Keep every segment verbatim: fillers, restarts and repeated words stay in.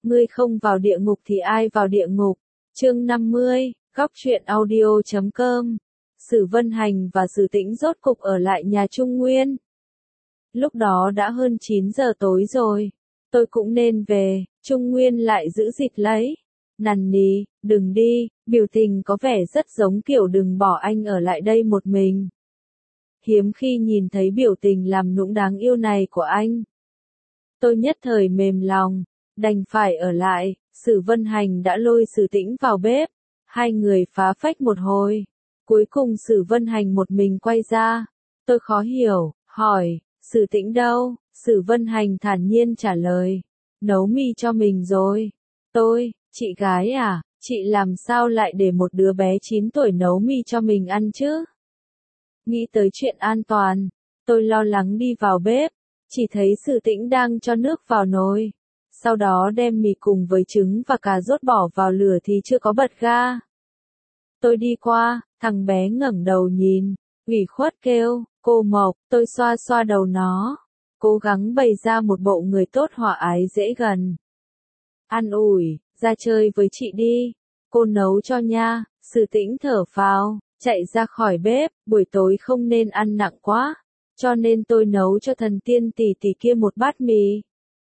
Ngươi không vào địa ngục thì ai vào địa ngục? Chương năm mươi, góc truyện audio chấm com. Sử Vân Hành và Sử Tĩnh rốt cục ở lại nhà Trung Nguyên. Lúc đó đã hơn chín giờ tối rồi. Tôi cũng nên về, Trung Nguyên lại giữ dịch lấy. Nằn nì, đừng đi, biểu tình có vẻ rất giống kiểu đừng bỏ anh ở lại đây một mình. Hiếm khi nhìn thấy biểu tình làm nũng đáng yêu này của anh. Tôi nhất thời mềm lòng, đành phải ở lại. Sử Vân Hành đã lôi Sử Tĩnh vào bếp. Hai người phá phách một hồi. Cuối cùng Sử Vân Hành một mình quay ra. Tôi khó hiểu, hỏi, Sử Tĩnh đâu? Sử Vân Hành thản nhiên trả lời, nấu mì cho mình rồi. Tôi, chị gái à, chị làm sao lại để một đứa bé chín tuổi nấu mì cho mình ăn chứ? Nghĩ tới chuyện an toàn, tôi lo lắng đi vào bếp, chỉ thấy Sử Tĩnh đang cho nước vào nồi. Sau đó đem mì cùng với trứng và cà rốt bỏ vào lửa thì chưa có bật ga. Tôi đi qua, thằng bé ngẩng đầu nhìn, ủy khuất kêu, cô Mộc. Tôi xoa xoa đầu nó, cố gắng bày ra một bộ người tốt hòa ái dễ gần. An ủi, ra chơi với chị đi, cô nấu cho nha. Sử Tĩnh thở phào, chạy ra khỏi bếp. Buổi tối không nên ăn nặng quá, cho nên tôi nấu cho thần tiên tỷ tỷ kia một bát mì.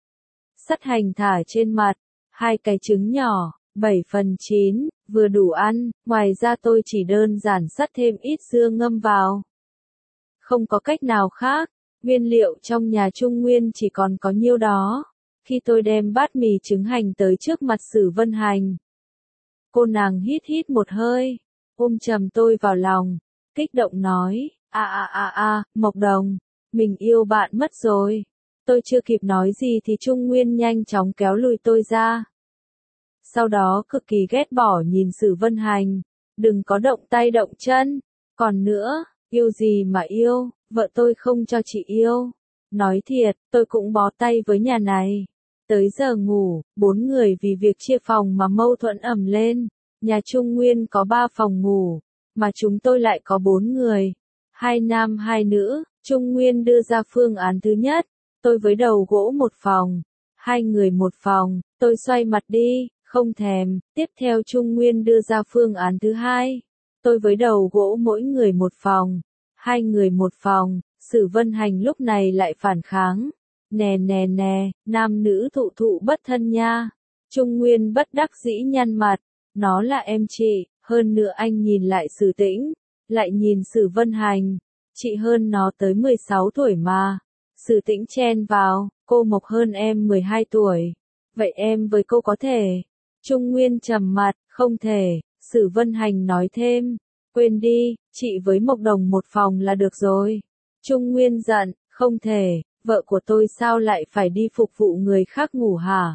Sắt hành thả trên mặt, hai cái trứng nhỏ, bảy phần chín, vừa đủ ăn. Ngoài ra tôi chỉ đơn giản sắt thêm ít dưa ngâm vào. Không có cách nào khác, nguyên liệu trong nhà Trung Nguyên chỉ còn có nhiêu đó. Khi tôi đem bát mì trứng hành tới trước mặt Sử Vân Hành, cô nàng hít hít một hơi, ôm chầm tôi vào lòng, kích động nói, a a a a, Mộc Đồng, mình yêu bạn mất rồi. Tôi chưa kịp nói gì thì Trung Nguyên nhanh chóng kéo lùi tôi ra. Sau đó cực kỳ ghét bỏ nhìn Sử Vân Hành, đừng có động tay động chân. Còn nữa, yêu gì mà yêu, vợ tôi không cho chị yêu. Nói thiệt, tôi cũng bó tay với nhà này. Tới giờ ngủ, bốn người vì việc chia phòng mà mâu thuẫn ầm lên. Nhà Trung Nguyên có ba phòng ngủ, mà chúng tôi lại có bốn người. Hai nam hai nữ. Trung Nguyên đưa ra phương án thứ nhất, tôi với đầu gỗ một phòng, hai người một phòng. Tôi xoay mặt đi, không thèm. Tiếp theo Trung Nguyên đưa ra phương án thứ hai, tôi với đầu gỗ mỗi người một phòng, hai người một phòng. Sử Vân Hành lúc này lại phản kháng. Nè nè nè, nam nữ thụ thụ bất thân nha. Trung Nguyên bất đắc dĩ nhăn mặt. Nó là em chị, hơn nữa anh nhìn lại Sử Tĩnh, lại nhìn Sử Vân Hành. Chị hơn nó tới mười sáu tuổi mà. Sử Tĩnh chen vào, cô Mộc hơn em mười hai tuổi. Vậy em với cô có thể? Trung Nguyên trầm mặt, không thể. Sử Vân Hành nói thêm, quên đi, chị với Mộc Đồng một phòng là được rồi. Trung Nguyên giận, không thể, vợ của tôi sao lại phải đi phục vụ người khác ngủ hả?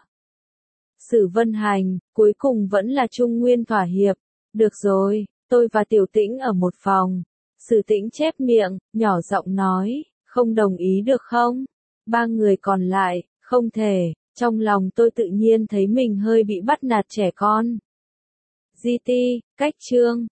Sử Vân Hành, cuối cùng vẫn là Trung Nguyên thỏa hiệp. Được rồi, tôi và Tiểu Tĩnh ở một phòng. Sử Tĩnh chép miệng, nhỏ giọng nói, không đồng ý được không? Ba người còn lại, không thể. Trong lòng tôi tự nhiên thấy mình hơi bị bắt nạt trẻ con. giê tê, cách chương.